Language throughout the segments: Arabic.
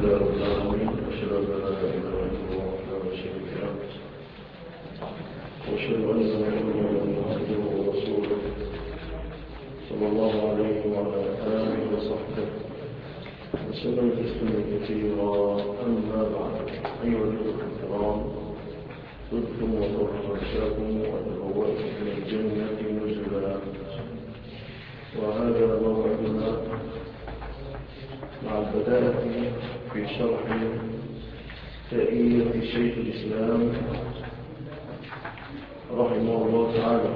لله رب العالمين، وأشهد أن لا إله إلا الله وحده لا شريك له، وأشهد أن محمدا عبده ورسوله صلى الله عليه وعلى آله وصحبه وسلم تسليما كثيرا. أما بعد، أيها الأخوة الكرام، طبتم وطاب ممشاكم وتبوأتم من الجنة نزلا، وهذا موعدنا مع البداية في شرح تأييد شيخ الإسلام رحمه الله تعالى،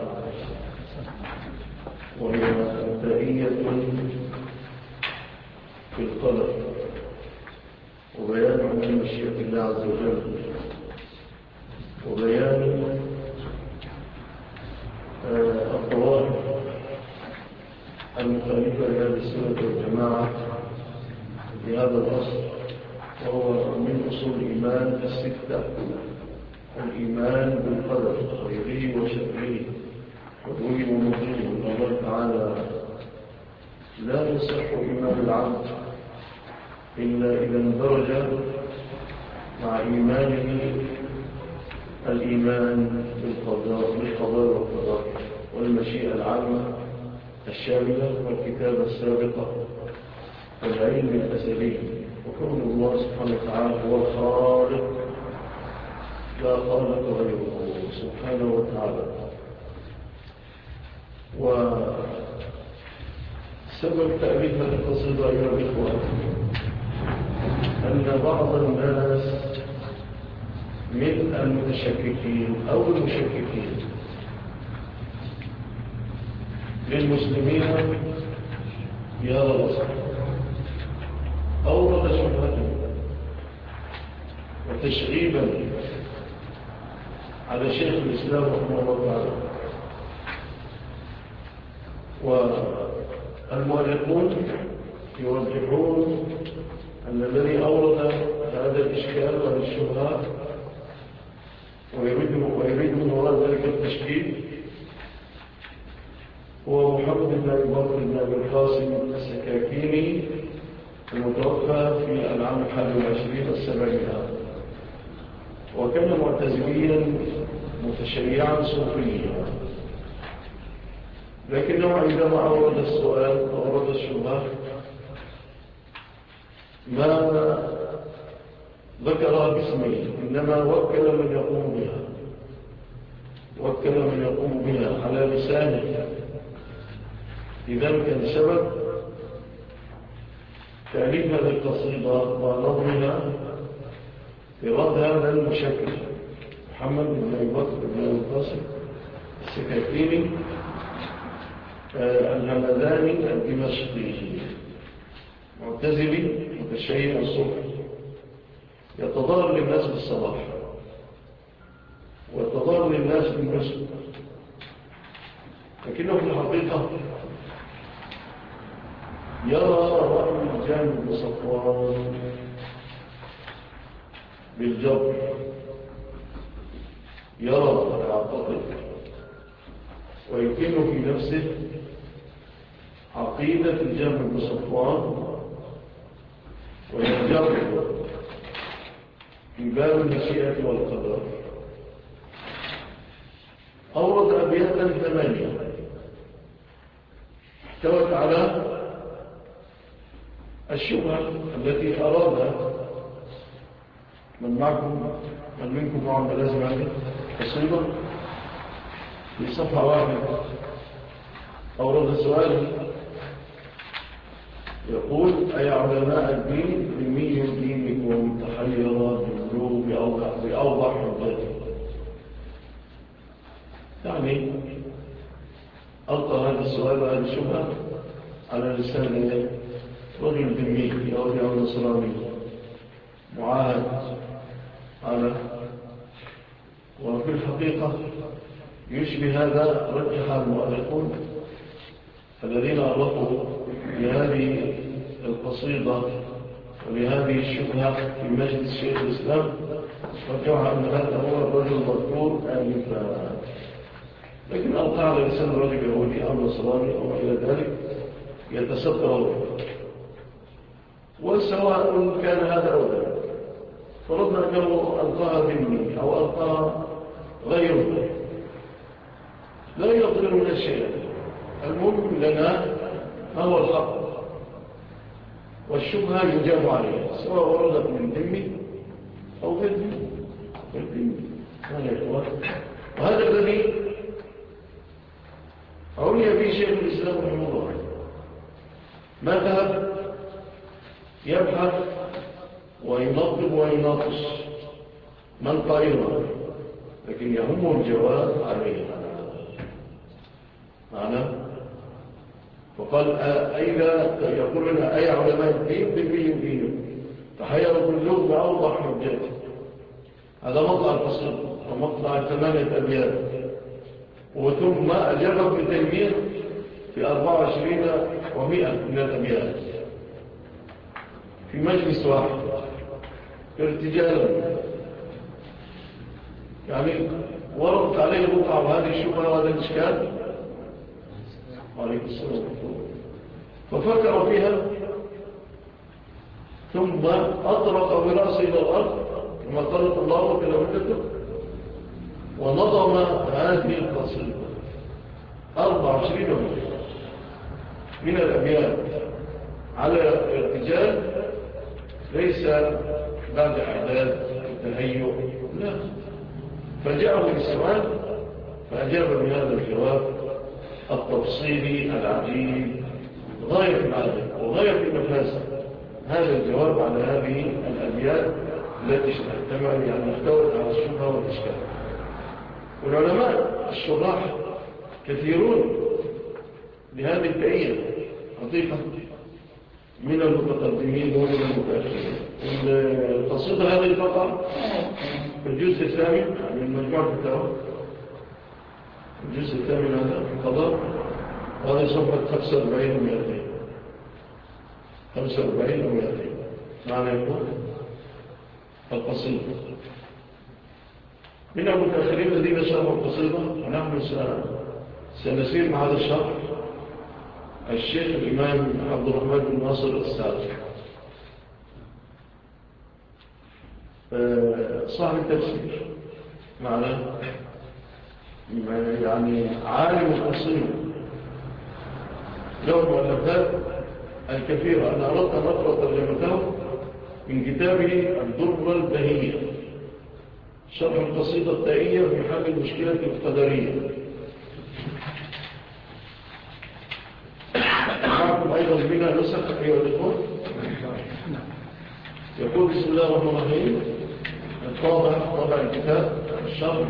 وهي تأييد في القدر وبيان عن مشيئة الله عز وجل، وبيان الظواهر المخالفة لهذه السنة والجماعة في هذا الأصل، وهو من أصول الإيمان الستة: الإيمان بالقدر خيره وشره، حلوه ومضره. الله تعالى لا يصح إيمان العبد إلا إذا اندرج مع إيمانه الإيمان بالقضاء والقدر والمشيئة العامة الشاملة والكتابة السابقة والعلم الأزلي، وكون الله سبحانه وتعالى هو الخالق لا خالق غيره سبحانه وتعالى. وسبب تأليف هذه القصيدة أيها الإخوة أن بعض الناس من المتشككين أو المشككين للمسلمين في هذا الأصل أورد شبهة وتشغيبا على شيخ الإسلام رحمه الله تعالى، والمؤلفون يرجحون أن الذي أورد هذا الإشكال وهذه الشبهات ويريد من وراء ذلك التشكيل هو محمد بن أبي بكر بن أبي القاسم السكاكيني، المتوفى في العام 21 والسبعينات، وكان معتزليا متشيعا صوفيا، لكنه عندما أورد السؤال وأورد الشبهة ما ذكرها باسمه، إنما وكل من يقوم بها على لسانه. لذلك كان سبب تأليف هذه القصيدة ونظمها إراد هذا المشكل محمد بن أبي بكر بن أبي القاسم السكاكيني الهمداني الدمشقي، معتزلي متشيع صوفي، يتظاهر للناس بالصلاح ويتظاهر للناس بالنسب، لكنه في الحقيقة يرى رأي الجامع بن صفوان بالجبر، يرى ويعتقد ويمكن في نفسه عقيدة الجامع بن صفوان، ويجرب في باب المشيئة والقدر. أورد أبياتا 8 احتوت على الشبهة التي أراد من منكم معهم بلازم هذه قصيدة في صفحة 1. أورد سؤال يقول: أي علماء الدين علمي دينكم تحير بالبلوغ بأوضح حجته؟ يعني ألقى هذا السؤال وهذه الشبهة على لسان رجل ذمي يهودي أو نصراني معاهد على، وفي الحقيقة يشبه هذا رجح المؤلفون الذين أرقوا لهذه القصيدة ولهذه الشبهة في مجلس شيخ الإسلام، رجعها أن هذا هو الرجل المذكور آنفا، لكن ألقى على لسان رجل يهودي أو نصراني أو إلى ذلك يتستر وسواء كان هذا أو ذلك. فرضنا أنه ألقاها ذمي أو ألقاها غيره لا يضرنا شيئا، المهم لنا هو الحق، والشبهة يجاب عليها سواء وردت من ذمي أو غير ذمي. وهذا الذي عني به شيخ الإسلام رحمه الله، ما ذهب يبحث وينظم ويناقش من قائلها، لكن يهم الجواب عليها معنا. فقال أيضا يقول لنا أي علماء الدين بالبيين تحيروا كلهم بأوضح حجاته. هذا مطلع الفصل ومطلع 8 أبيات، وثم أجاب ابن تيمية في 24 و100 من الأبيات في مجلس واحد ارتجالا، يعني ورد عليه الوقع وهذه الشبهة وهذا الإشكال عليكم السلام. ففكر فيها ثم أطرق برأسه إلى الأرض كما قالت الله بلوحته، ونظم هذه القصيدة 24 من الأبيات على ارتجال، ليس بعد إعداد وتهيؤ، لا، فجاءه بالسؤال فأجاب بهذا الجواب التفصيلي العجيب غاية العجب وغاية المفاسد. هذا الجواب على هذه الأبيات التي احتمل يعني احتوت على الشبهة والإشكال. والعلماء الشراح كثيرون لهذه التأييد حقيقة من المتقدمين ومن المتأخرين. القصيدة هذه تقع في الجزء الثامن من مجموعة الفتاوى، الجزء الثامن هذا القضاء، وهذه صفحة 45 و200 45 و200 معنى يقول القصيدة. من المتأخرين الذين شرحوا القصيدة ونحن سنسير مع هذا الشرح الشيخ الإمام عبد الرحمن بن ناصر السعدي صاحب التفسير معنا، يعني عالم القصيدة له مؤلفات الكثيرة. أنا أردت أن أقرأ ترجمته من كتابه الدرة البهية شرح القصيدة التائية في حل المشكلة القدرية. معكم أيضا بنا نسخ أيها الإخوة. يقول بسم الله الرحمن الرحيم طابع الكتاب الشرح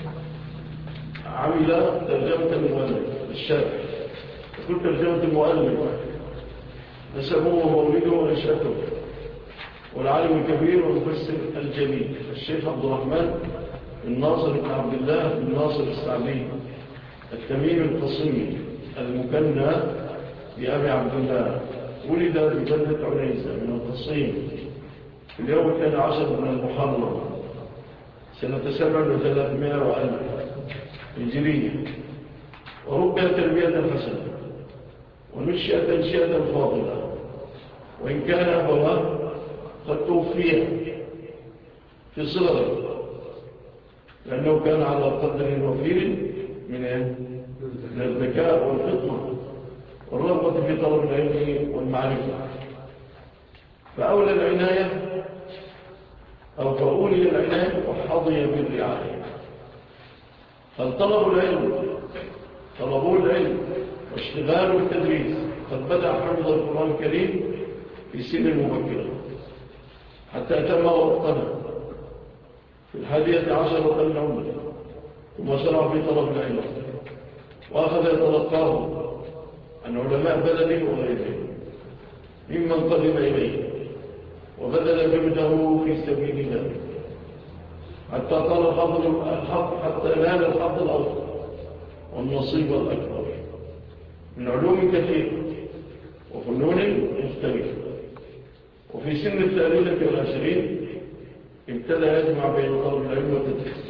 عمل ترجمة المؤلف الشارح. يقول ترجمة المؤلف نسبه ومولده ونشأته، والعالم الكبير والمفسر الجليل الشيخ عبد الرحمن بن ناصر بن عبد الله بن ناصر السعدي التميمي القصيمي المكنى بأبي عبد الله، ولد ببلدة عنيزة من القصيم في اليوم 12 من المحرم سنة 7,300 هجرية، وربى تربية حسنة ونشأ تنشئة فاضلة، وإن كان أبواه قد توفي في صغره لأنه كان على قدر وفير من الذكاء والفطنة والرغبة في طلب العلم والمعرفة، فأولى العناية أو فأولي العناية وحظي بالرعاية. فالطلب طلبوا العلم واشتغال التدريس. قد بدأ حفظ القرآن الكريم في سن مبكرة حتى أتم وقتنا في 11 من عمره، ثم شرع في طلب العلم وأخذ يتلقاه عن علماء بلده وغيرهم ممن قدم إليه، وبذل جهده في سبيل الله حتى طال الحق حتى نال الحظ الأوسط والنصيب الأكبر من علوم كثيرة وفنون مختلفة. وفي سن 23 ابتدى يجمع بين طلب العلم والتدريس.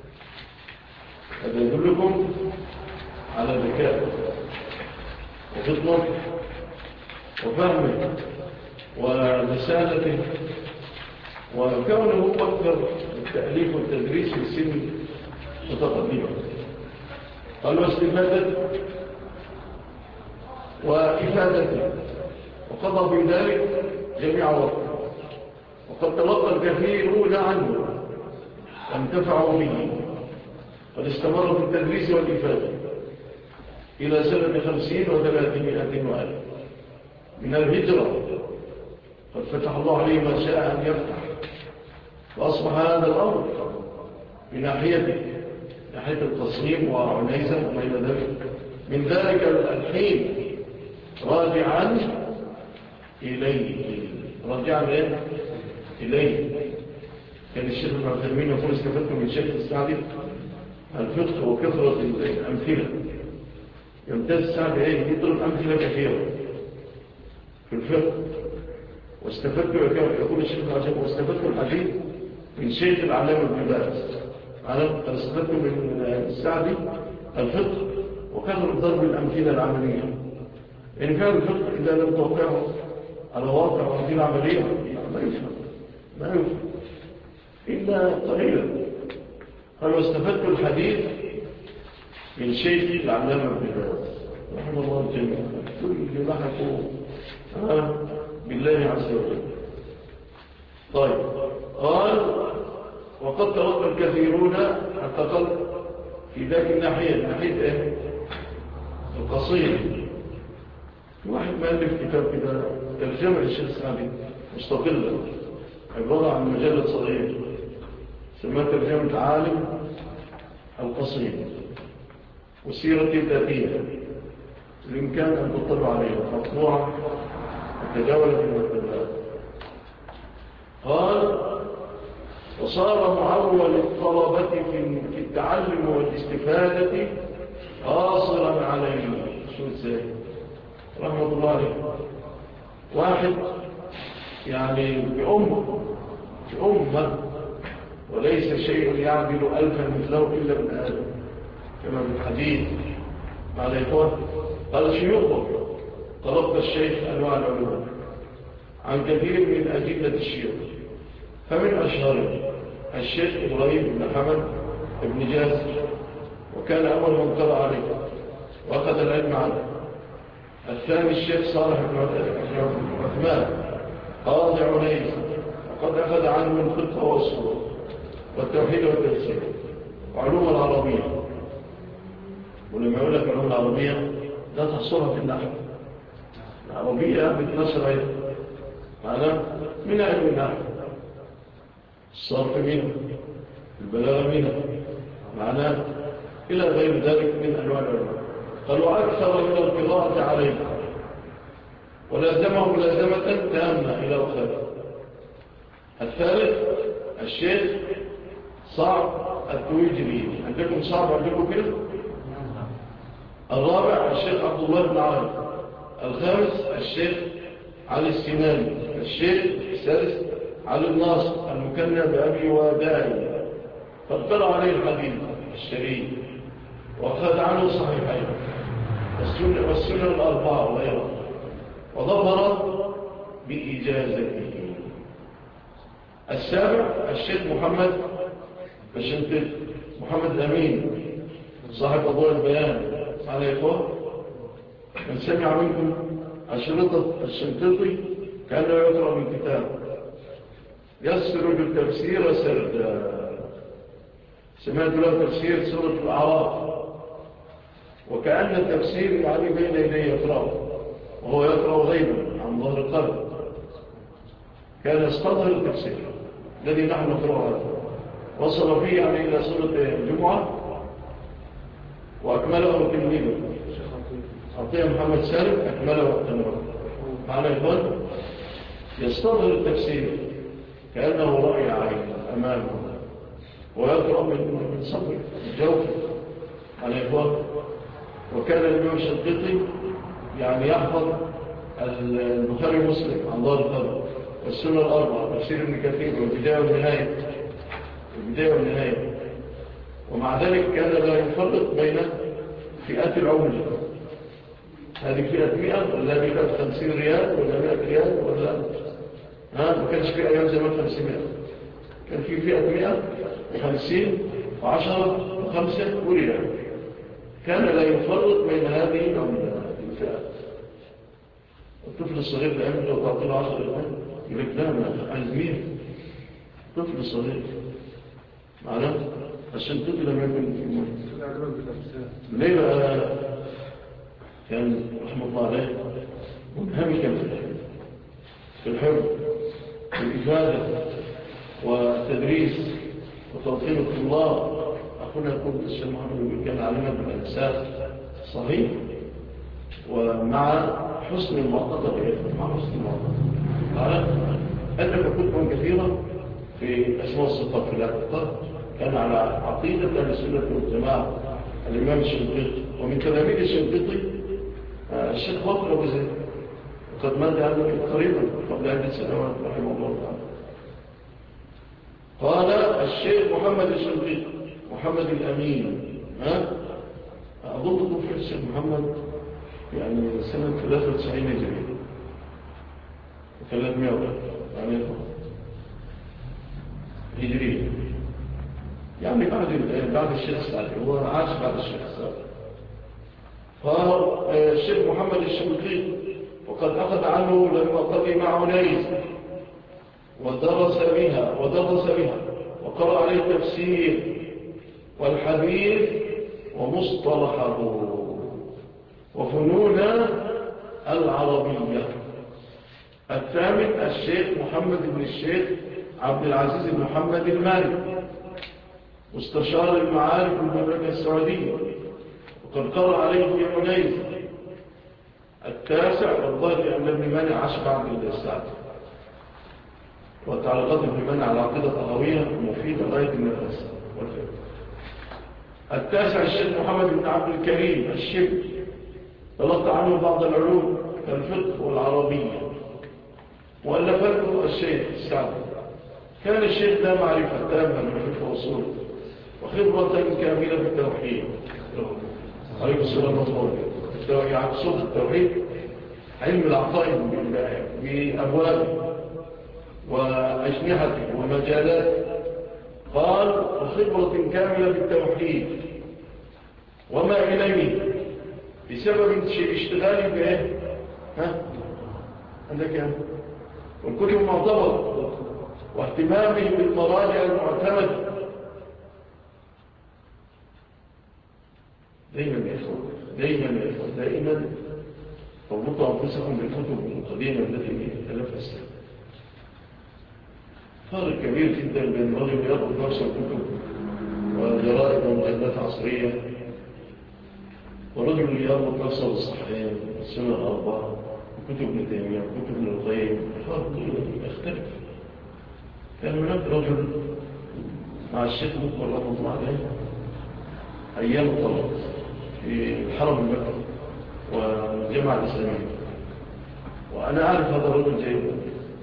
هذا يدلكم على ذكاء وفطنة وفهم ولسانته، وكونه أكثر التأليف والتدريس في السن متقدمة. قال واستفادته وإفادته، وقضى بذلك جميع وقته، وقد تلقى الكثيرون عنه وانتفعوا به، قد استمر في التدريس والإفادة إلى سنة 50 و300 وألف من الهجرة. قد فتح الله عليه ما شاء أن يفتح، فأصبح هذا الأمر من ناحية التصميم وعنيزة وما إلى ذلك من ذلك الحين راجعا إليه. كان الشيخ ابن عثيمين يقول استفدت من الشيخ السعدي الفقه وكثرة الأمثلة. يمتاز السعدي يضرب أمثلة كثيرة في الفقه. واستفدت يقول الشيخ ابن عثيمين واستفدت الحديث من شيخ العلامة ابن باز. أنا استفدت من السعدي الفقه وكثرة ضرب الأمثلة العملية. إن كان الفقه إذا لم توقعه على واقع وأمثلة عملية ما يفهم إلا قليلا. قال واستفدت الحديث من شيخ العلامة ابن باز رحمه الله الجميع كل لحقوا بالله عز وجل. طيب قال وقد تلقى الكثيرون حتى قال في ذاك الناحية ناحية القصير. واحد مؤلف كتاب كده ترجمة للشيخ السعدي مستقلة عبارة عن مجلة صغيرة سماها ترجمة عالم القصير وسيرة الذاتية. الإمكان أن تطلع عليها مطبوعة متداولة في المكتبات. قال وصار معول الطلبة في التعلم والاستفادة قاصرا عليه. شو ازاي رحمة الله عليه واحد يعني بأمة وليس شيء يعدل ألفا مثله إلا من آدم كما في الحديث مع الإخوة. قال شيوخه طلبت الشيخ أنواع العلوم عن كثير من أجلة الشيوخ، فمن أشهر الشيخ إبراهيم بن حمد بن جاسر، وكان أول من قرأ عليه وأخذ العلم عنه. الثاني الشيخ صالح بن عثمان قاضي عنيز، وقد أخذ عنه الفقه والصور والتوحيد والتفسير وعلوم العربية. ولما يقول لك علوم العربية لا تحصرها في النحو. العربية بتنشر معنا من علم النحو، الصرف منه، البلاغة منه معنا إلى غير ذلك من أنواع العلوم. قالوا أكثر من القراءة عليه ولازمه ملازمة تامة إلى الخير. الثالث الشيخ صعب التويجري، عندكم صعب عندكم كده. الرابع الشيخ عبد الله بن علي. الخامس الشيخ علي السناني. الشيخ السادس علي الناصر المكنى بأبي وداعي، قد قرأ عليه الحديث الشريف وأخذ عنه صحيحين والسنة الأربعة وغيرها، وظفر بإجازته. السابع الشيخ محمد الشنقيطي، محمد الأمين صاحب أضواء البيان على إخوة. من سمع منكم أشرطة الشنقيطي كأنه يقرأ من كتاب يسرد التفسير سردا. سمعت له تفسير سورة الأعراف، وكأن التفسير يعني بين يديه يقرأه وهو يقرأ غيبا عن ظهر القلب. كان يستظهر التفسير الذي نحن نقرأه، وصل فيه يعني إلى سورة الجمعة وأكمله تلميذه عطية محمد سالم أكمله وأكمله معنى يقول يستظهر التفسير كأنه رأي عين أمامه ويقرأ من صبر الجوف معنى يقول. وكان الإمام الشنقيطي يعني يحفظ البخاري ومسلم عن ظهر القلب والسنة الأربعة تفسير ابن كثير والبداية والنهاية. ومع ذلك كان لا يفرق بين فئات العمل، هذه فئة 100 ولا هذه كانت 50 ريال ولا 100 ريال ولا ما كانش في أيام زمان 500. كان في فئة 100 و50 و10 و5 وريال. كان لا يفرق بين هذه الفئات. الطفل الصغير الآن لو تعطيه 10 الآن يقول لك لا أنا عايز 100. طفل صغير معنا عشان طفل لما يكون في الموت. ليه بقى؟ كان رحمه الله عليه منهمكا في الحفظ والإفادة والتدريس وتلقين الطلاب. أخونا يقول الشيخ محمد كان علينا بالأجساد صحيح ومع حسن المعتقد. مع حسن المعتقد قال أدرك كتبا كثيرة في أسماء الصفات في الاعتقاد. كان على عقيدة أهل السنة والجماعة الإمام الشنقيطي، ومن تلاميذ الشنقيطي الشيخ بكر أبو زيد، وقد مات عنه قريبا قبل عدة سنوات رحمه الله تعالى. قال الشيخ محمد الشنقيطي محمد الأمين أظن توفي الشيخ محمد يعني سنة 93 هجرية 300 يعني هجرية، يعني بعد الشيخ السعدي، هو عاش بعد الشيخ السعدي. قال الشيخ محمد الشنقيطي وقد أخذ عنه لما قدم عنيز ودرس بها وقرأ عليه التفسير والحديث ومصطلحه وفنون العربية. الثامن الشيخ محمد بن الشيخ عبد العزيز بن محمد المالك مستشار المعارف بالمملكة السعودية، وقد قرأ عليه في عنيز. التاسع والله أن ابن مانع عاش بعد السعد، وتعليقات ابن مانع على العقيدة الطهوية مفيدة غاية النفس والفكر. التاسع الشيخ محمد بن عبد الكريم الشبل، تلقى عنه بعض العلوم كالفقه والعربية، وألفته الشيخ السعد. كان الشيخ لا معرفة تامة بالفقه والأصول وخبرة كاملة بالتوحيد. عليكم السلام والرحمة الله. يعكسون التوحيد علم العقائد بأبوابه وأجنحته ومجالاته. قال وخبرة كاملة بالتوحيد وما إليه بسبب اشتغالي به عندك والكتب معتبرة واهتمامه بالمراجع المعتمدة. دائما تربطوا أنفسكم بالكتب القديمة التي ألفها السنة. فرق كبير جدا بين رجل يأخذ نفس الكتب وجرائد ومجلات عصرية ورجل يأخذ نفسه بالصحيحين والسنة الأربعة وكتب ابن تيمية وكتب ابن القيم. الفرق يختلف. كان هناك رجل مع الشيخ مقبل رحمه الله عليه أيام الطلب في الحرم المكي والجامعة الإسلامية، وأنا أعرف هذا الرجل جيدا.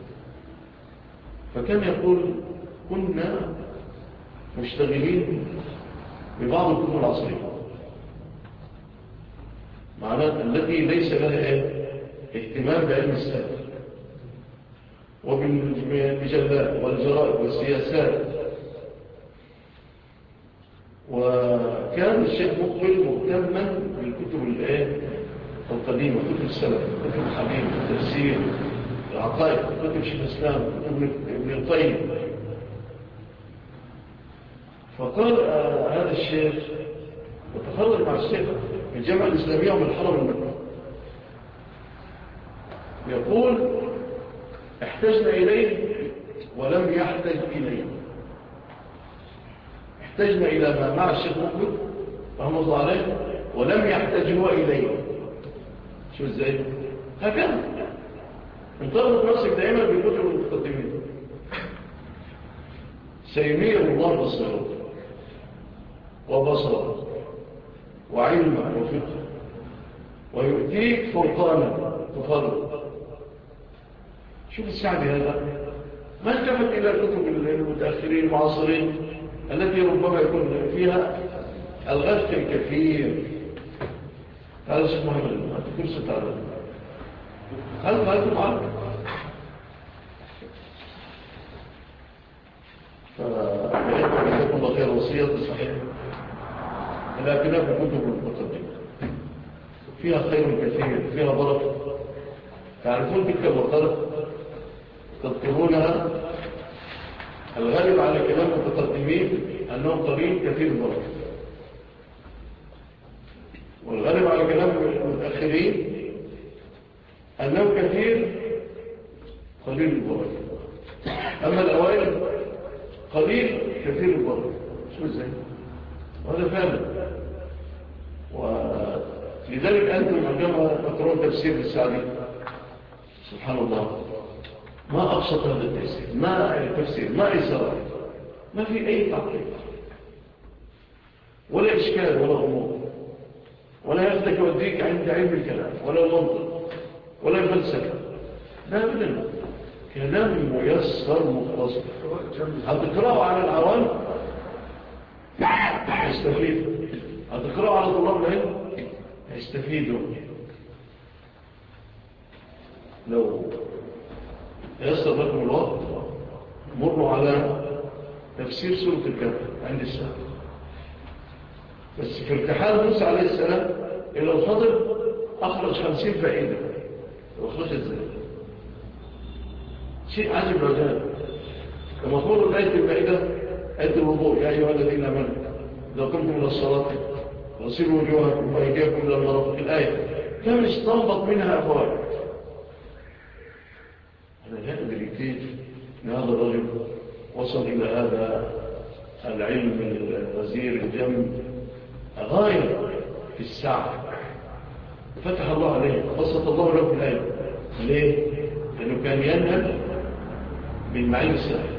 فكان يقول كنا مشتغلين ببعض الكتب العصرية معناه التي ليس لها اهتمام بعلم السلف وبالمجلات والجرائد والسياسات. وكان الشيخ مقبل مهتما بالكتب القديمة، كتب السلف، كتب الحديث، التفسير، العقائد، كتب شيخ الإسلام، كتب ابن القيم. فقال هذا الشيخ وتخرج مع الشيخ من الجامعة الإسلامية ومن الحرم المكي، يقول احتجنا إليه ولم يحتج إليه. احتجنا إلى ما مع الشيخ مقبل رحمه الله عليه ولم يحتج هو إليه. شو ازاي؟ هكذا انطلق نفسك دائما بكتب المتقدمين. سينير الله بصره وبصره وعلما وفقه ويؤتيك فرقانا تفرق. شوف السعدي هذا ما التفت إلى كتب المتأخرين المعاصرين التي ربما يكون فيها الغش الكثير هذا الشيخ محمد ما تكرس تعالى هل معك فيكون الله خير وصية صحيح لكنها في كتب المتقدمة فيها خير كثير فيها بركة تعرفون تلك المرتبة تذكرونها الغالب على كلام المتقدمين أنهم قليل كثير البركة والغالب على كلام المتأخرين أنه كثير قليل البركة أما الأوائل قليل كثير البركة شو ازاي وهذا فعلا ولذلك أنتم عندما تقرؤون تفسير السعدي سبحان الله ما أبسط هذا التفسير ما إسراء ما في أي تعقيد ولا إشكال ولا غموض ولا يفتك وديك عند علم الكلام ولا المنطق ولا الفلسفة لا أبدا كلام ميسر مختصر هتقرأه على العوام يستفيد هتقرأه على طلاب العلم يستفيدوا لو يسر لكم الوقت مروا على تفسير سورة الكهف عند الساعة بس في ارتحال موسى عليه السلام إلى الخضر أخرج 50 فائدة وأخرج ازاي شيء عجب وجاب كما تقول آية المائدة آية الوضوء يا أيها الذين آمنوا إذا قمتم إلى الصلاة فاغسلوا وجوهكم وأيديكم إلى المرافق الآية كم استنبط منها فوائد أنا لا أدري كيف أن هذا الرجل وصل إلى هذا العلم الغزير الجم غاية في الساعة فتح الله عليه بسط الله له في العلم ليه؟ لأنه كان ينهل بالمعين السهل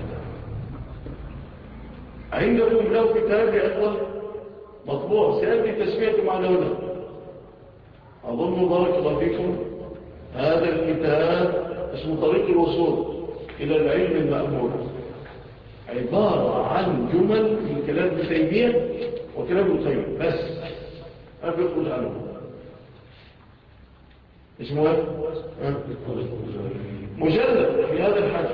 عندكم له كتاب يا أخوة مطبوع سيأتي تسميته مع هنا أظن بارك الله فيكم هذا الكتاب اسمه طريق الوصول إلى العلم المأمور عبارة عن جمل من كلام ابن تيمية وكلام ابن القيم بس ما بيخرج عنه اسمه ايه؟ مجلد في هذا الحجم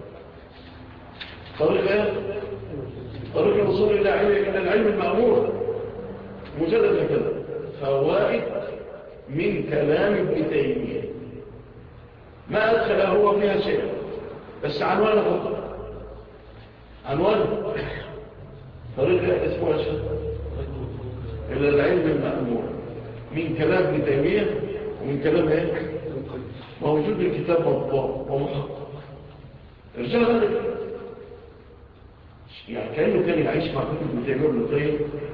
طريق ايه؟ طريق الوصول إلى العلم المأمور مجلد هكذا فوائد من كلام ابن تيمية ما أدخل هو فيها شيء بس عنوانه فقط عنوانه طريقة اسمها شيء إلى العلم المأمور من كلام ابن تيمية ومن كلام ايه موجود الكتاب مطبوع ومحقق رجال ذلك يعني كأنه كان يعيش مع كتب ابن تيمية وابن القيم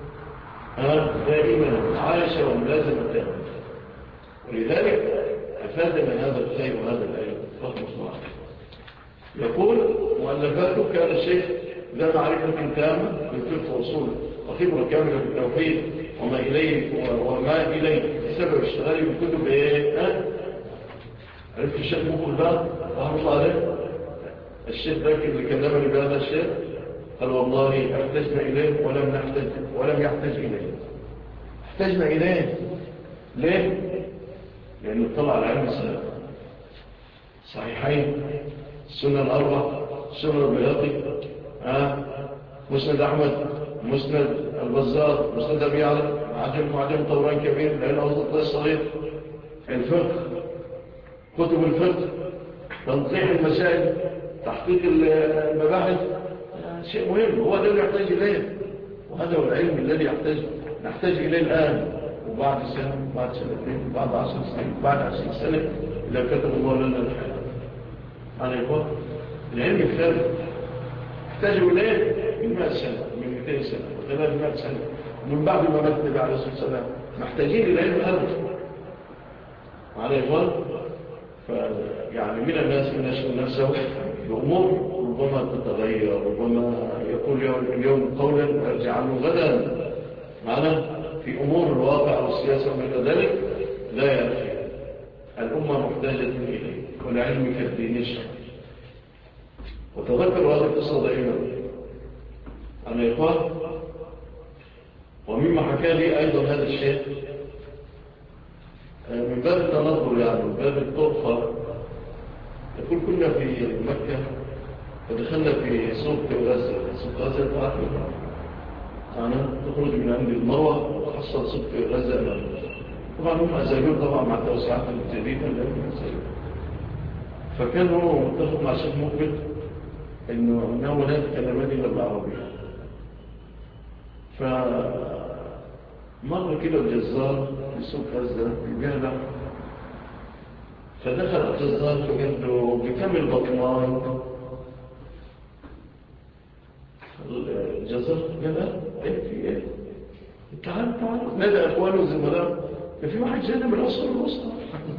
دائما عايشة وملازمة تامة ولذلك أفادنا هذا الخير وهذا العلم رحمه الله يقول مؤلفاته كان الشيخ ذا معرفة تامة بالفقه وصوله وخبرة كاملة بالتوحيد وما إليه بسبب اشتغالي بكتب ايه عرفت الشيخ مقبل ده رحمه الله عليه الشيخ ذاك اللي كلمني بهذا الشيخ قال والله احتجنا إليه ولم يحتج إليه احتجنا إليه ليه؟ لأنه طلع على علم السلام صحيحين السنة الأربع سنة البياطي مسند أحمد مسند البزار مسند أبي علي معجم طوران كبير لأنه أوضط الصغير الفقه كتب الفقه تنطيح المسائل تحقيق المباحث شيء مهم هو ده اللي يحتاج إليه وهذا هو العلم الذي نحتاج إليه الآن وبعد سنة بعد سنتين بعد 10 سنين بعد 20 سنة إذا كتب الله لنا الحياة أنا يقول العلم الثالث يحتاج إليه من 100 سنة من 200 سنة و300 سنة ومن بعد ما مات النبي عليه الصلاة والسلام محتاجين العلم هذا على يقول يعني من الناس من يشغل نفسه بأمور ربما تتغير ربما يقول اليوم قولا ويرجع عنه غدا معنا في أمور الواقع والسياسة ومن ذلك لا يأتي الأمة محتاجة إليه والعلم كالدين الشرعي وتذكر هذه القصة دائما أن يقال ومما حكى لي أيضا هذا الشيخ من باب التنظر يعني من باب الطرفة. يقول كنا في مكة فدخلنا في سوق غزة. سوق غزة تعرفوا أنا تخرج من عند المروة وحصل سوق غزة أمامنا. طبعا هم أزالون طبعا مع التوسعات الجديدة لأنهم أزالون. فكانوا متفق مع الشيخ مقبل إنه لا يتكلمان إلا بالعربية. فمر كده الجزار في سوق غزة يبيع لحم. فدخل الجزار فقال له بكم البطمان؟ الجزار قال له ايه في ايه؟ تعال نادى اخوانه وزملائه في واحد جانا من العصر الوسطى.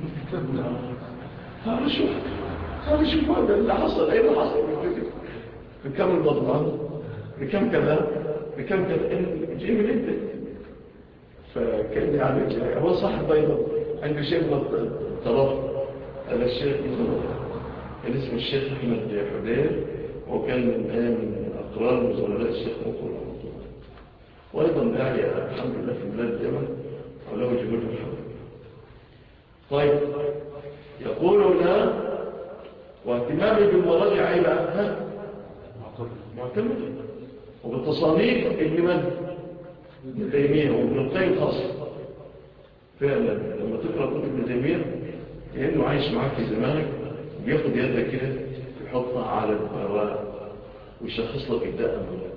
تعال شوف هذا اللي حصل. ايه اللي حصل؟ بكم البطمان؟ بكم كذا؟ بكم كذا؟ جاي من انت؟ فكان يعني هو صاحب بيضا عنده شيء من الطرف. هذا الشيخ كان اسمه الشيخ أحمد حدير، وكان من أقران وزملاء الشيخ مقبل رحمه الله، وأيضا داعية الحمد لله في بلاد اليمن وله جبل الحمد. طيب يقول هنا واهتمامي بالمراجع إلى أهل معتمد وبالتصانيف ابن من؟ ابن تيمية وابن القيم خاصة. فعلا لما تقرأ كتب ابن تيمية لأنه عايش معاك في زمانك وبياخد يدك كده يحطها على البواء ويشخص لك الداء أمامك.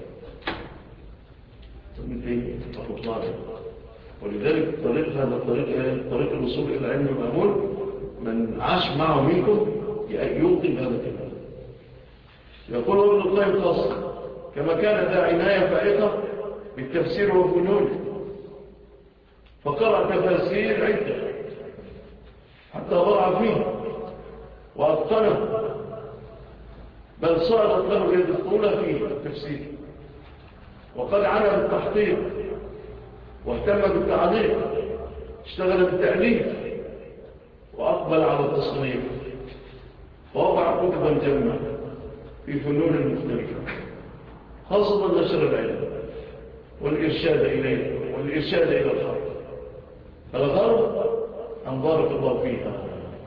ابن تيمية تحطها لك. ولذلك طريق الوصول إلى العلم المأمون من عاش معه منكم يوقن هذا الكلام. يقول ابن القيم خاصة كما كان ذا عناية فائقة بالتفسير وفنونه، فقرأ تفاسير عدة حتى ضرع فيه وأتقنه، بل صارت له يد الطولة في التفسير، وقد عنى بالتحقيق واهتم بالتعليق، اشتغل بالتأليف وأقبل على التصنيف، ووضع كتبا جمة في فنون مختلفة، خاصة نشر العلم والإرشاد إليه والإرشاد إلى الحق. فالغرب أن بارك الله فيها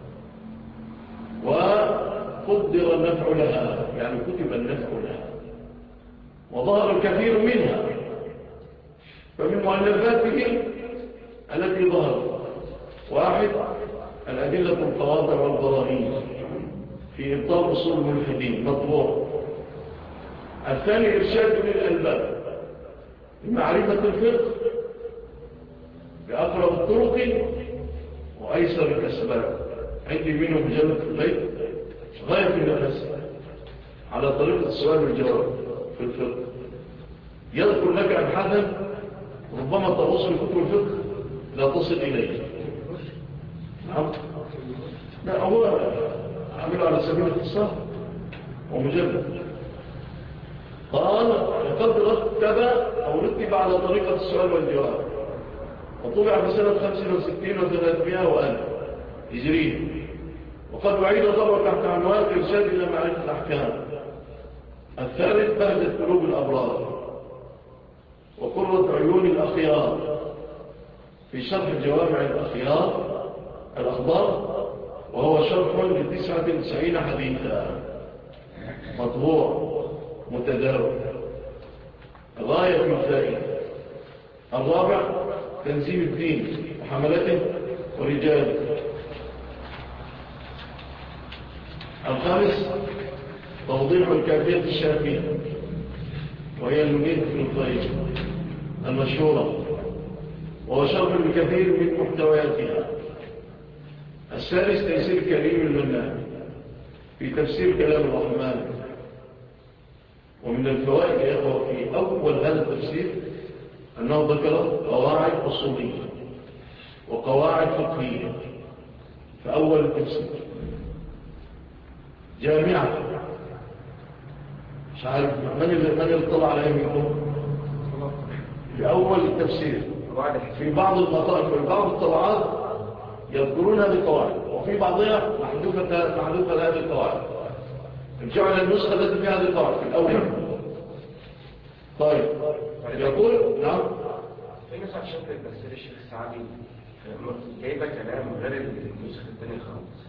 وقدر النفع لها، يعني كتب النفع لها وظهر الكثير منها. فمن مؤلفاته التي ظهرت: واحد الأدلة القواطع والبراهين في إبطال أصول الملحدين مطبوع. الثاني إرشاد للألباب بمعرفة الفقه بأقرب الطرق وأيسر الأسباب. عندي منه مجلد في البيت غاية النفس على طريقة السؤال والجواب في الفقه، يذكر لك أبحاثا ربما تغوص في كتب الفقه لا تصل إليه. نعم، لا هو عمله على سبيل الاختصار ومجلد. قال وقد رتب أو رتب على طريقة السؤال والجواب، وطبع في سنة 65 و300 وألف هجرية، وقد أعيد طبعا تحت عنوان إرشاد إلى معرفة الأحكام. الثالث بهجة قلوب الأبرار وقرة عيون الأخيار في شرح جوامع الأخبار، وهو شرح ل99 حديثا مطبوع متداول غاية في الفائدة. الرابع تنزيل الدين وحملته ورجاله. الخامس توضيح الكافية الشافية وهي المنية بن القيم المشهورة، وهو شرح بكثير من محتوياتها. السادس تيسير كريم المنان في تفسير كلام الرحمن. ومن الفوائد يا أخوة في أول هذا التفسير أنه ذكر قواعد أصولية وقواعد فقهية في أول التفسير جامعة. مش عارف من اللي طلع عليها منكم في أول التفسير. في بعض المطالب في بعض الطبعات يذكرون هذه القواعد، وفي بعضها محذوفة هذه القواعد. الجعل النسخة التي فيها هذه القواعد في الأول. طيب يقول نعم في نسخة شكل التفسير الشيخ السعدي جايبه كلام غير النسخه الثانيه خالص.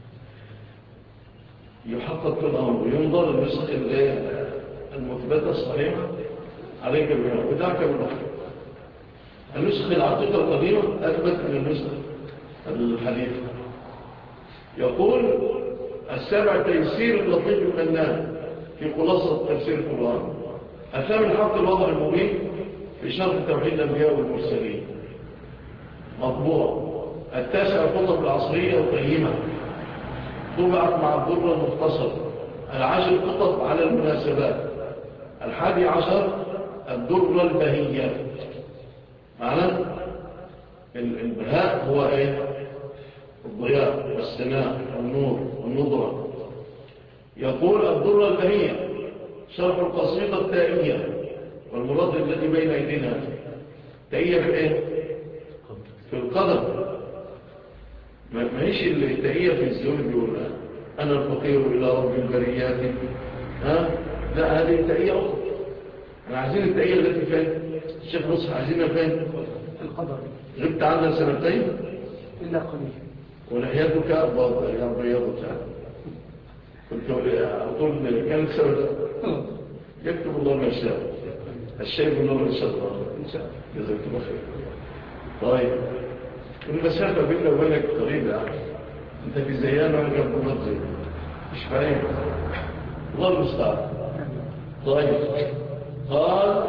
يحقق الامر وينظر النسخ المثبته الصحيحه عليك بها ودعك بالبحر. النسخ العتيقه القديمه اثبت من النسخ الحديثه. يقول السابع تيسير اللطيف المنان في خلاصه تفسير القران. الثامن الحق الواضح المبين في شرح توحيد الانبياء والمرسلين مطبوع. التاسع الخطب العصريه القيمه طبعت مع الدر المختصر. العاشر خطب على المناسبات. 11 الدر البهية. معنى البهاء هو ايه؟ الضياء والسناء والنور والنضرة. يقول الدر البهية شرح القصيدة التائية والمراد الذي بين ايدينا. تائية في ايه؟ في القدر. ما هيش التائية في الزوج بيقول أنا الفقير إلى رب البريات. لا هذه تائية أخرى. أنا عايزين التائية التي فين؟ الشيخ نصح عايزينها فين؟ في القدر. غبت عنا سنتين إلا قليل ولحياتك أبض يا رياضة تعالى. كنت أقول كان السبب يكتب الله ما شاء. الشيء الله ما شاء الله جزاك الله خير. طيب المسافة بيننا وبينك قريبة. انت في زيان وانا جنب النظر مش فاهم. الله المستعان. طيب قال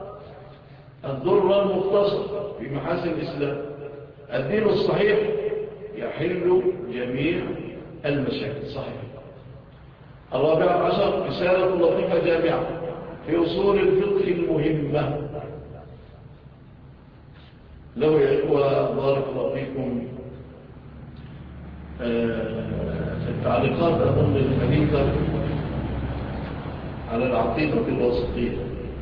الضر المختصر في محاسن الإسلام. الدين الصحيح يحل جميع المشاكل. صحيح. 14 رسالة لطيفة جامعة في أصول الفقه المهمة. لو يا إخوة بارك الله فيكم التعليقات أظن الحديثة على العقيدة الوسطية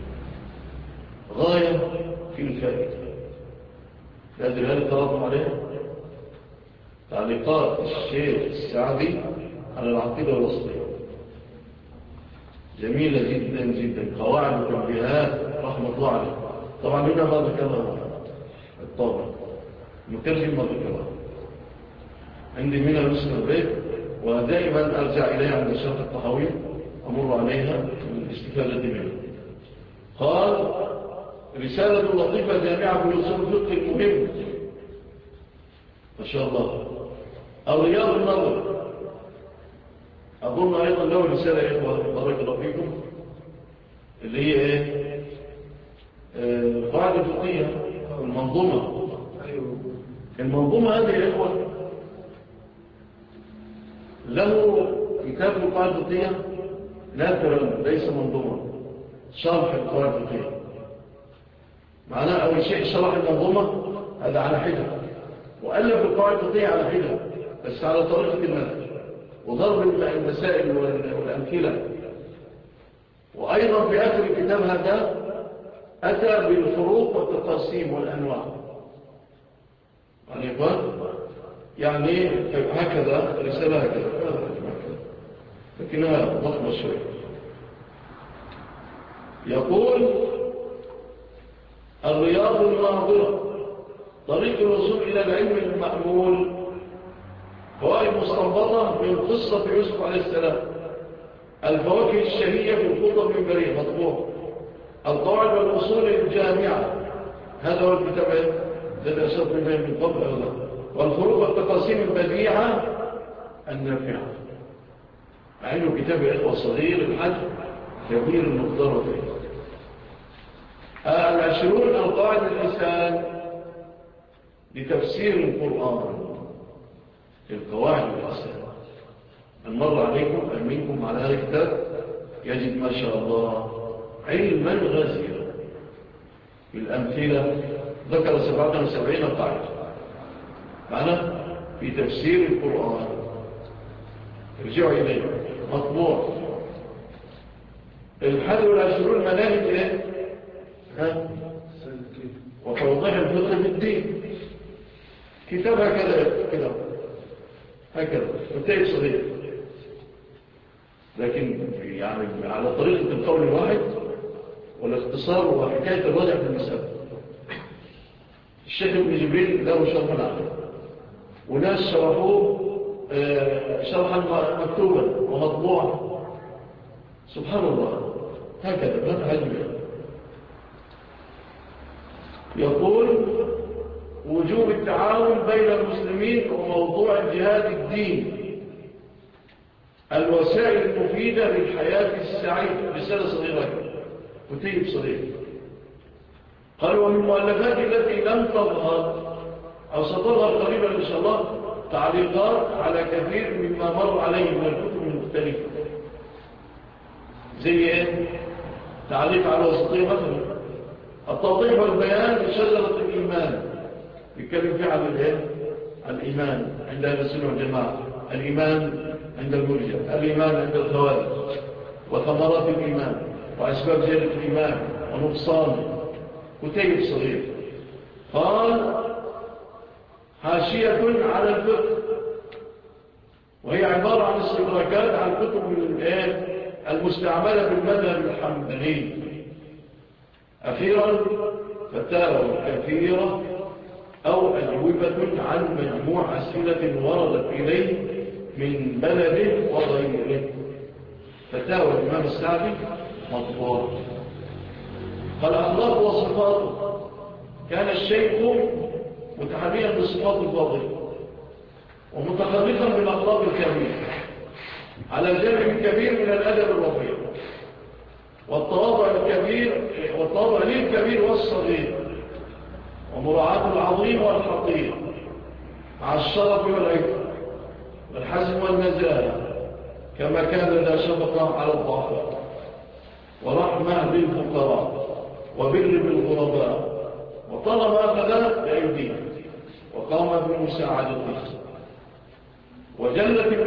غاية في الفائدة. هذه هل قرأتم عليها؟ تعليقات الشيخ السعدي على العقيدة الوسطية جميلة جدا جدا. قواعد وتنبيهات رحمة الله عليه. طبعا هنا ما ذكرها الطابع مترجم ما ذكرها عندي منها نسخة البيت ودائما أرجع إليها عند شرح الطحاوي أمر عليها للاستفادة منها. قال رسالة لطيفة جامعة في أصول الفقه المهم. ما شاء الله. الرياض النظر أظن أيضا له رسالة يا إخوة بارك الله فيكم اللي هي إيه؟ القواعد الفقهية المنظومة. المنظومة هذه يا إخوة له كتاب القواعد الفقهية نادرا ليس منظومة. شرح القواعد الفقهية معناه أول شيء شرح المنظومة هذا على حدة وألف القواعد الفقهية على حدة بس على طريقة المنهج وضرب المسائل والأمثلة. وأيضا في آخر الكتاب هذا أتى بالفروق والتقاسيم والأنواع. يعني هكذا رسالة هكذا لكنها ضخمة شوية. يقول الرياض الناظرة طريق الوصول إلى العلم المأمول. فوائد مستنبطة من قصة يوسف عليه السلام. الفواكه الشهية في الخطب من بريء مطبوع. القواعد والأصول الجامعة هذا هو الكتاب الذي أشرت به من قبل أولا. والفروق والتقاسيم البديعة النافعة. مع أنه كتاب إخوة صغير الحجم كبير المقدار فيه. 20 القواعد اللسان لتفسير القرآن. القواعد اللسان المر عليكم أمينكم على هذا الكتاب يجد ما شاء الله علما غزيرا. الأمثلة ذكر 77 قاعدة معنا في تفسير القرآن. ارجعوا إليه مطبوع. 21 مناهج إيه؟ وتوضيح الفقه في الدين. كتاب هكذا منتهي صغير لكن يعني على طريقة القول الواحد والاختصار وحكاية الرجع في المسألة. الشيخ ابن جبريل له شرح عليه، وناس شرحوه شرحا مكتوبا ومطبوعا. سبحان الله، هكذا لا تهجم. يقول وجوب التعاون بين المسلمين وموضوع الجهاد الدين، الوسائل المفيدة للحياة السعيدة. رسالة صغيرة كتيب صغير. قال ومن المؤلفات التي لم تظهر أو ستظهر قريبا إن شاء الله تعليقات على كثير مما مر عليه من الكتب المختلفة. زي ايه؟ تعليق على وسطية مثلا التوضيح والبيان بشجرة الإيمان، يتكلم فيه عن الإيمان عند أهل السنة والجماعة، الإيمان عند المرجئة، الإيمان عند الخوارج، وثمرات الإيمان وأسباب زيادة الإيمان ونقصانه. كتيب صغير. قال حاشية على الفقه، وهي عبارة عن استدراكات عن كتب المستعملة بالمذهب الحنبلي. أخيرا فتاوى كثيرة أو أجوبة عن مجموع أسئلة وردت إليه من بلده وغيره. فتاوى الإمام السعدي مطبوع. قال أخلاق وصفاته، كان الشيخ متحديا بصفات الفاضلة ومتخلقا بالأخلاق الكبيرة على جانب كبير من الأدب الرفيع والتواضع للكبير والصغير ومراعاة العظيم والحقير مع الشرف والعفة والحزم والنزاهة، كما كان ذا شفقة على الضعفاء ورحمة للفقراء وبر بالغرباء، وطلب أخذ بأيديهم وقام بمساعدته وجلب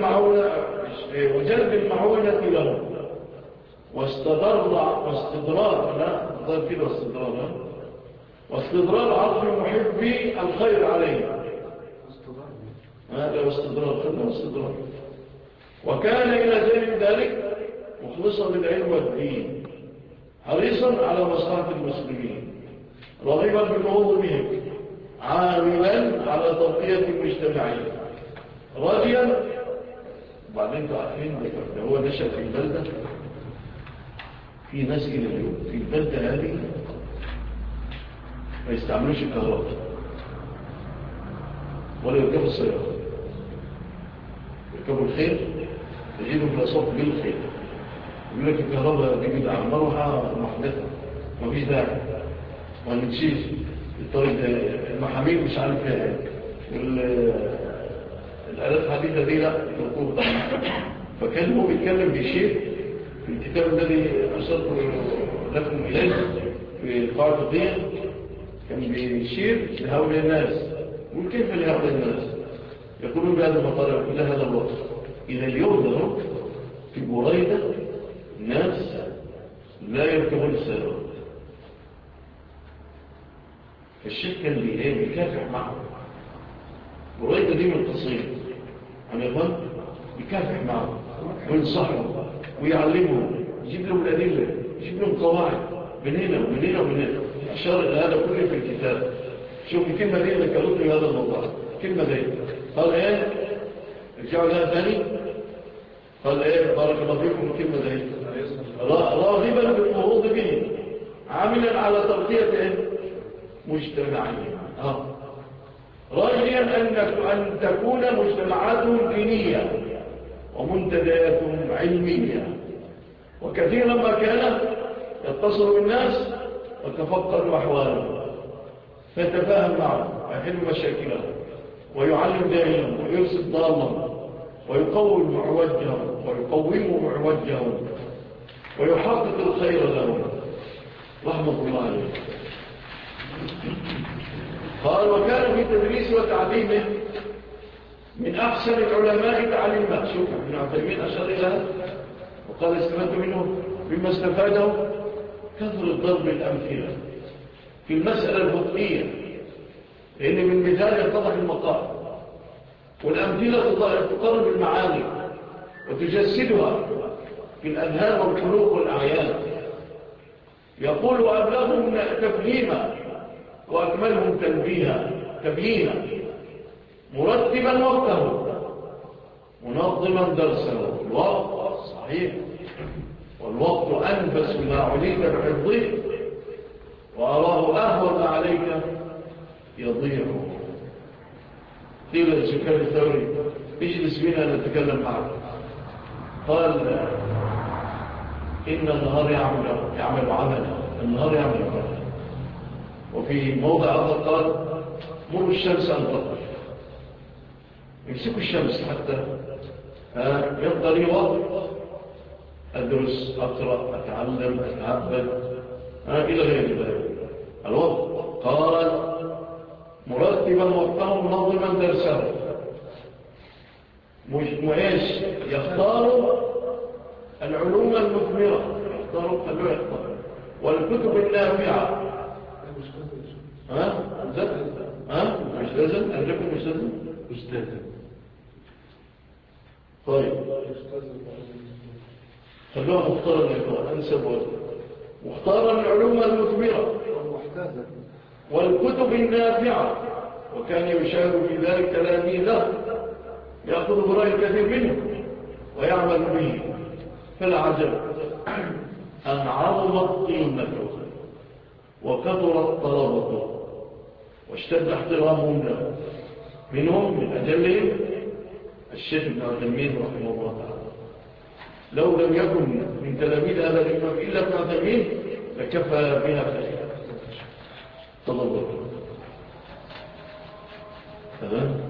المعونة لهم واستدرار عطف محبي الخير عليه. هذا واستدرار. وكان إلى جانب ذلك مخلصا للعلم والدين، حريصا على مصلحة المسلمين، رغبا بالنهوض بهم، عاملا على ترقية المجتمعين، راجيا. وبعدين تعرفين ده هو نشأ في البلدة، في ناس إلى اليوم في البلدة هذه ما يستعملوش الكهرباء ولا يركبوا السيارة، يركبوا الخيل، تجيبوا في الأسواق بالخيل. يقول لك الكهرباء دي بدعة، مروحة محدثة مفيش داعي، ما نمشيش الطريق المحامين مش عارف فيها والآلات الحديثة دي لا تركوها. فكان هو بيتكلم بشيء في الكتاب الذي أشرت لكم إليه في القاعدة الفقهية، كان بيشير لهؤلاء الناس. يقول كيف لهؤلاء الناس؟ يقولون بهذا المطار كل هذا الوقت إلى اليوم ده في بريدة الناس لا يركبون السيارات. فالشيخ كان بيكافح معه. بريدة دي من التصريف عن يظن بيكافح معه وينصحه ويعلمه، يجيب لهم الأدلة، يجيب لهم قواعد من هنا ومن هنا ومن هنا. أشار إلى هذا كله في الكتاب. شوف الكلمة دي اللي ذكرت لي هذا الموضوع، كلمة دي قال ارجعوا لها ثاني. قال بارك الله فيكم. الكلمة دي راغبا بالنهوض به، عاملا على ترقية مجتمعية، راجيا أن تكون مجتمعاتهم دينية ومنتدياتهم علمية. وكثيرا ما كان يتصل بالناس وتفقد أحوالهم، فيتفاهم معهم ويحل مشاكلهم ويعلم جاهلهم ويرسل ضالهم ويقوم معوجهم ويحقق الخير لهم رحمة الله عليه. قال وكان في تدريس وتعليمه من أحسن العلماء تعليما. شوف ابن عثيمين أشار إلى وقال استفدت منه مما استفاده كثر ضرب الأمثلة في المسألة الفقهية، لأن من مثال يتضح المقال، والأمثلة تقرب المعاني وتجسدها في الأذهان والقلوب والأعيان. يقول وأبلغهم تفهيما وأكملهم تبيينا مرتبا وقته منظما درسه. الوقت صحيح، والوقت أنفس ما عليك بحفظه وأراه أهون عليك يضيع. قيل لسفيان الثوري اجلس بنا نتكلم معك، قال إن النهار يعمل عملا، النهار يعمل عملا. وفي موضع آخر قال مر الشمس أن تطلع، يمسكوا الشمس حتى يبقى لي وقت أدرس أقرأ أتعلم أتعبد إلى غير ذلك. الوقت قال مرتبا وقته منظما درسه، مش يختار العلوم المثمرة، يختار والكتب النافعة. مش لازم أهلكم مش لازم طيب خلوها مختارا لكم أنسب مختارا العلوم المثمرة والكتب النافعة، وكان يشاهد في ذلك تلاميذه يأخذ برأي كثير منه ويعمل به. فالعجب أن عظمت قيمته وكثرت طلبته واشتد احترامهم له. منهم من أجلهم الشيخ ابن عثيمين رحمه الله تعالى. لو لم يكن من تلاميذ هذا الإمام إلا ابن عثيمين لكفى بها خير. تضبط تمام.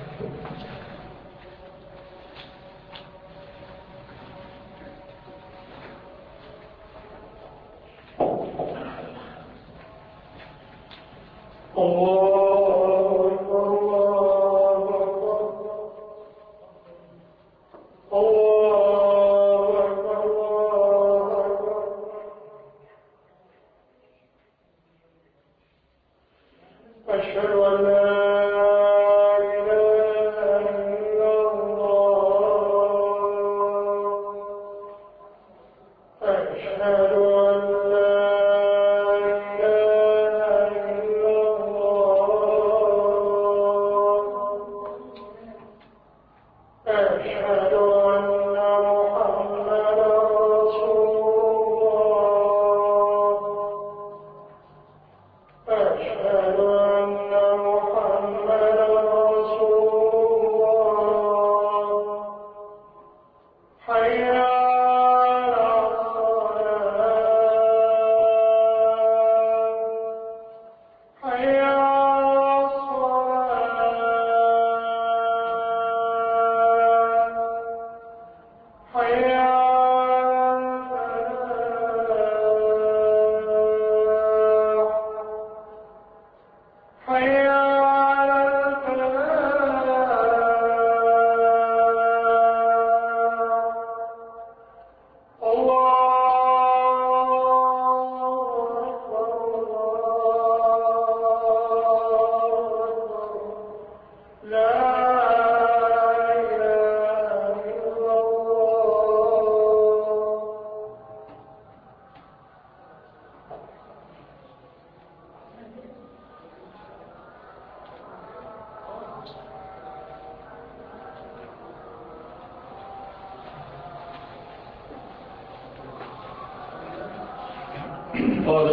قال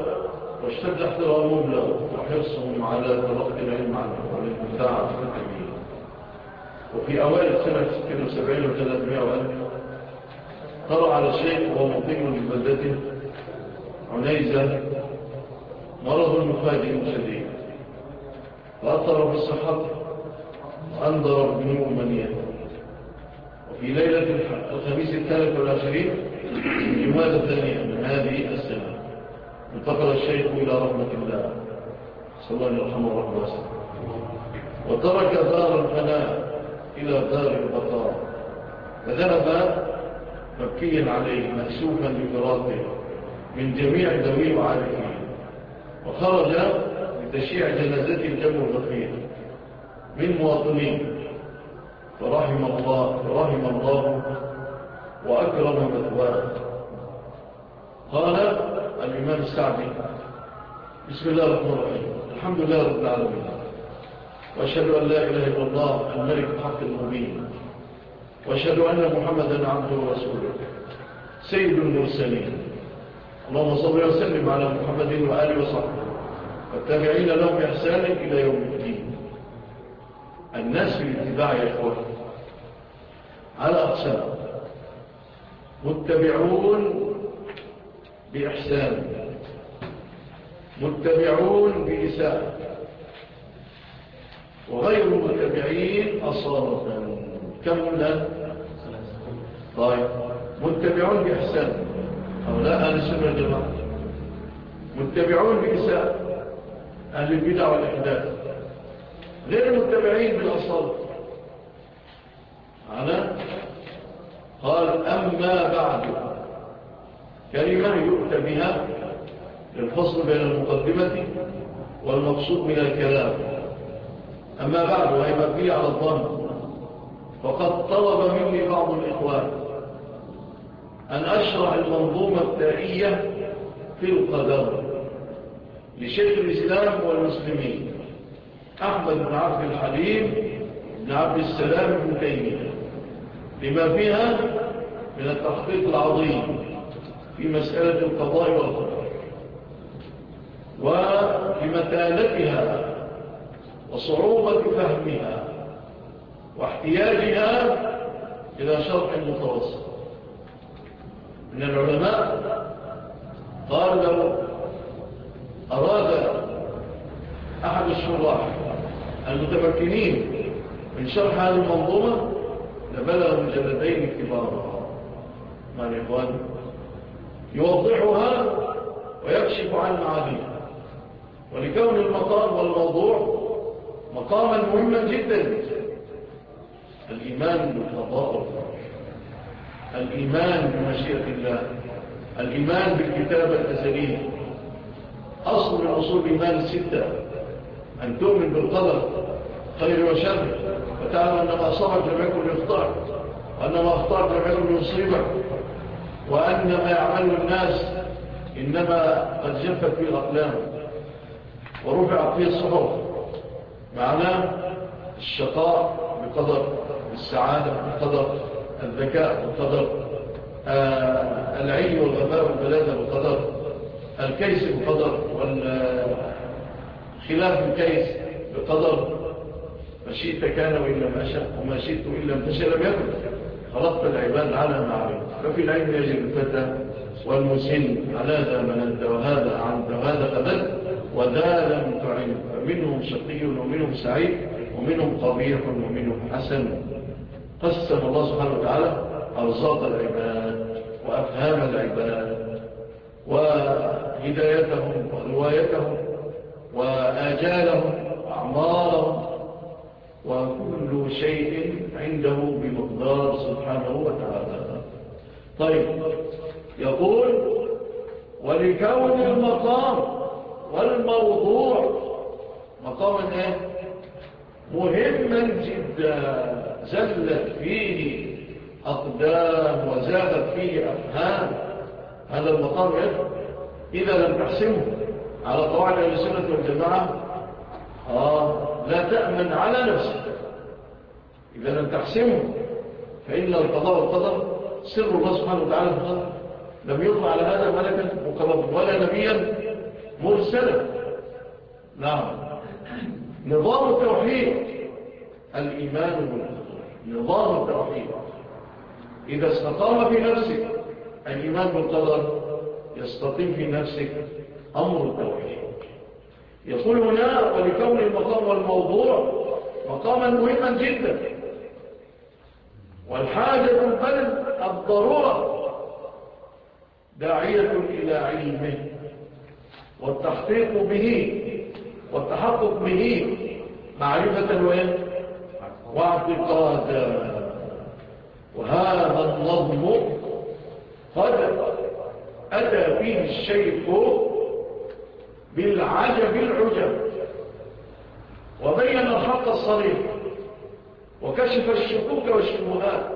واشتد احترامهم له وحرصهم على تلقي العلم عنه والانتفاع به. وفي أوائل سنة 76 و300 قرأ على الشيخ وهو مقيم ببلدته عنيزة مرض مفاجئ شديد، فأثر بالصحة وأنظر بنور منيته. وفي ليلة الخميس 23 من جماد الثانية من هذه السنة انتقل الشيخ إلى رحمة الله صلى الله عليه وسلم ورحمه وسلم، وترك دار الفناء إلى دار البقاء، فذهب مبكيا عليه مأسوفا بفراقه من جميع ذويه وعارفين، وخرج لتشييع جنازته الجمع الغفير من مواطنين، فرحم الله وأكرم مثواه. قال الإمام السعدي بسم الله الرحمن الرحيم. الحمد لله رب العالمين، وأشهد أن لا إله إلا الله الملك الحق المبين، وأشهد أن محمدا عبده ورسوله سيد المرسلين. اللهم صل وسلم على محمد وآله وصحبه والتابعين لهم بإحسان إلى يوم الدين. الناس في الاتباع يا إخوة على أقسام: متبعون بإحسان، متبعون بإساءة، وغير متبعين أصالة. كم لا؟ طيب، متبعون بإحسان هؤلاء أهل السنة والجماعة، متبعون بإساءة أهل البدع والإحداث، غير المتبعين بالأصالة. قال: أما بعد، كلمة يؤتى بها للفصل بين المقدمة والمقصود من الكلام. أما بعد، وهي مبنية على الظن، فقد طلب مني بعض الإخوان أن أشرح المنظومة التائية في القدر لشيخ الإسلام والمسلمين أحمد بن عبد الحليم بن عبد السلام بن تيمية، لما فيها من التحقيق العظيم في مسألة القضاء والقدر، ولمتانتها وصعوبة فهمها واحتياجها إلى شرح متوسط. من العلماء قال: لو أراد أحد الشراح المتمكنين من شرح هذه المنظومة لبلغ مجلدين كبارا مع الإخوان، يوضحها ويكشف عن معانيها. ولكون المقام والموضوع مقاما مهما جدا: الإيمان بالقضاء والقدر، الإيمان بمشيئة الله، الإيمان بالكتاب الأزلي. أصل من أصول الإيمان الستة: أن تؤمن بالقدر خير وشر، وتعلم أن ما أصابك لم يكن ليخطئك، وأن ما أخطأك لم يكن ليصيبك، وأن ما يعمله الناس إنما قد جفت فيه الأقلام ورفعت فيه الصحف. معناه الشقاء بقدر، السعادة بقدر، الذكاء بقدر، العي والغباء والبلادة بقدر، الكيس بقدر، والخلاف الكيس بقدر. فشئت كان وإن لم أشأ، وما شئت وإن لم تشأ لم يكن. خلقت العباد على معلوم، ففي العلم يجب الفتى والمسن على ذا مننت، وهذا أعنت، وهذا قبلت، وذا لم تعن. فمنهم شقي ومنهم سعيد، ومنهم قبيح ومنهم حسن. قسم الله سبحانه وتعالى أرزاق العباد وأفهام العباد وهدايتهم وروايتهم وآجالهم وأعمارهم، وكل شيء عنده بمقدار سبحانه وتعالى. طيب، يقول: ولكون المقام والموضوع مقاما مهما جدا، زلت فيه أقدام وزادت فيه أفهام. هذا المقام إذا لم تحسمه على قواعد أهل السنة والجماعة لا تأمن على نفسك. إذا لم تحسمه فإن القضاء والقدر سر الله سبحانه وتعالى في القدر، لم يطلع على هذا ملكا مقربا ولا نبيا مرسلا. نعم، نظام التوحيد الإيمان بالقدر، نظام التوحيد إذا استقام في نفسك الإيمان بالقدر يستقيم في نفسك أمر التوحيد. يقول هنا: ولكون المقام والموضوع مقاما مهما جدا، والحاجة بل الضرورة داعية إلى علمه والتحقيق به والتحقق به معرفة واعتقادا. وهذا النظم قد أتى فيه الشيخ بالعجب العجب، وبين الحق الصريح، وكشف الشكوك والشبهات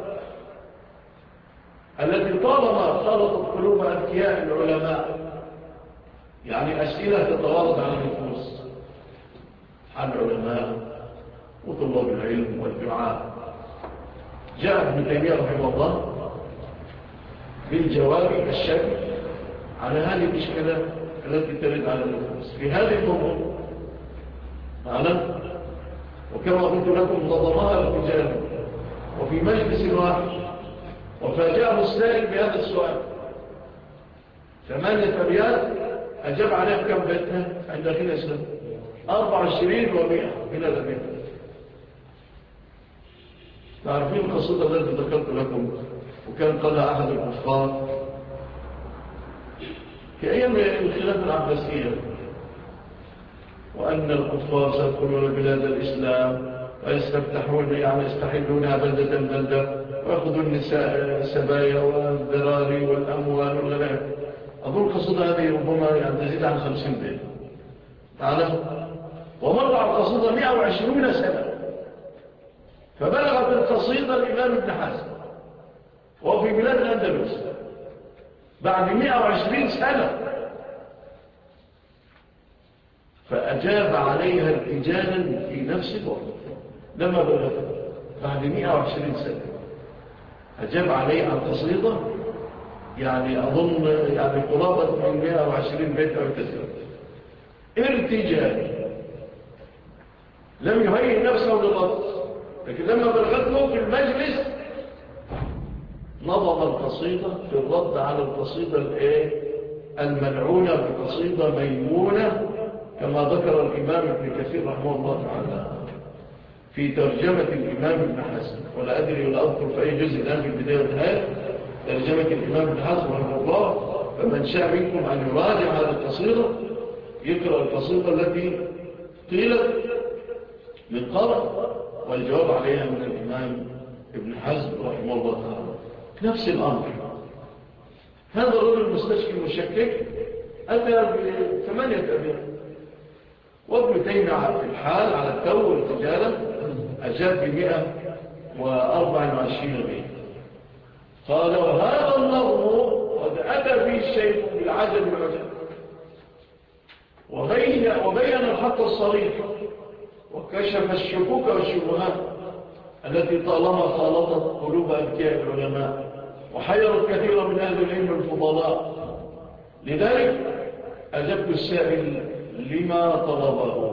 التي طالما خلطت قلوب أذكياء العلماء يعني أسئلة تتوارد على النفوس عن العلماء وطلاب العلم والدعاء. جاء ابن تيمية رحمه الله بالجواب الشامل على هذه المشكلة التي ترد على النفوس في هذه الموضوع معنا. وكما قلت لكم نظمها الرجال وفي مجلس واحد، وفاجأه السائل بهذا السؤال 8 أبيات أجاب عليها كم بيتها عند أخينا إسلام 24 و100 من الأبيات. تعرفين القصيدة التي ذكرت لكم وكان قالها أحد الكفار في أيام الخلافة العباسية، وأن الكفار سيدخلون بلاد الإسلام ويستفتحون يعني يستحلونها بلدة بلدة ويأخذون النساء السبايا والذراري والأموال والغنائم. أظن القصيدة هذه ربما يعني تزيد عن 50 بيت تعلم. ومر على القصيدة 120 سنة، فبلغت القصيدة الإمام ابن حزم وهو في بلاد الأندلس بعد 120 سنة، فأجاب عليها ارتجالا في نفس الوقت لما بلغت بعد 120 سنة أجاب عليها عن قصيدة يعني أظن يعني قرابة من 120 بيت أو تسير ارتجال لم يهيئ نفسه للرد، لكن لما بلغته في المجلس نظم القصيدة في الرد على القصيدة الملعونة بقصيدة ميمونة كما ذكر الإمام ابن كثير رحمه الله تعالى في ترجمة الإمام ابن حزم. ولا أدري ولا أذكر في أي جزء الآن في البداية والنهاية ترجمة الإمام ابن حزم رحمه الله، فمن شاء منكم أن يراجع هذه القصيدة يقرأ القصيدة التي قيلت من قبل والجواب عليها من الإمام ابن حزم رحمه الله تعالى. نفس الأمر هذا الرجل المستشفي المشكك أتى ب8 أبيات، وابن تيمية في الحال على التو والتجارة أجاب ب124 بيت. قال وهذا النظم قد أتى فيه الشيخ بالعجب والعجب وبين الحق الصريح وكشف الشكوك والشبهات التي طالما خالطت قلوب أذكياء العلماء وحيرت كثيرا من أهل العلم الفضلاء. لذلك أجبت السائل لما طلبه،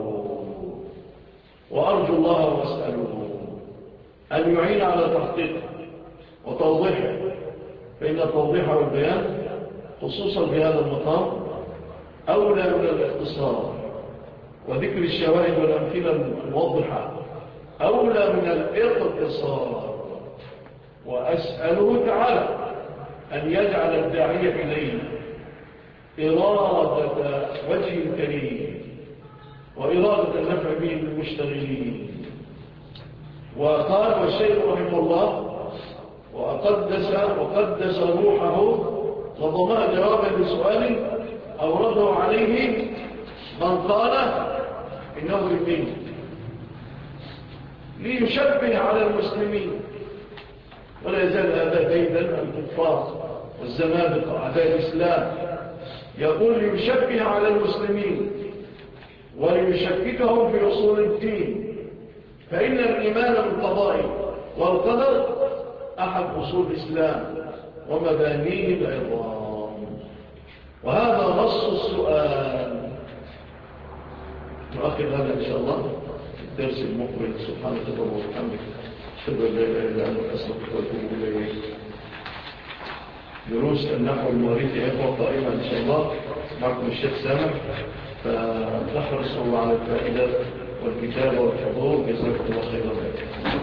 وأرجو الله وأسأله أن يعين على تحقيقه وتوضيحه، فإن التوضيح والبيان خصوصا في هذا المقام أولى من الاختصار، وذكر الشواهد والأمثلة الموضحة أولى من الاقتصار. وأسأله تعالى أن يجعل الداعية إليه إرادة وجه الكريم وإرادة النفع به للمشتغلين. وقال والشيخ رحمه الله وقدس روحه وضماء جوابا لسؤال أورده عليه من قال إنه للدين ليشبه على المسلمين، ولا يزال هذا كيدا الكفار والزنادقة أعداء الإسلام، يقول ليشبه على المسلمين وليشككهم في أصول الدين، فإن الإيمان بالقضاء والقدر أحد أصول الإسلام ومبانيه العظام. وهذا نص السؤال. نؤخر هذا إن شاء الله في الدرس المقبل. سبحانك اللهم وبحمدك أشهد أن لا إله إلا أنت أستغفرك وأتوب إليك. دروس النحو المواريث إخوة قائمة إن شاء الله معكم الشيخ سامح، فتحرصوا على الفائدة والكتابة والحضور. جزاكم الله خيرا.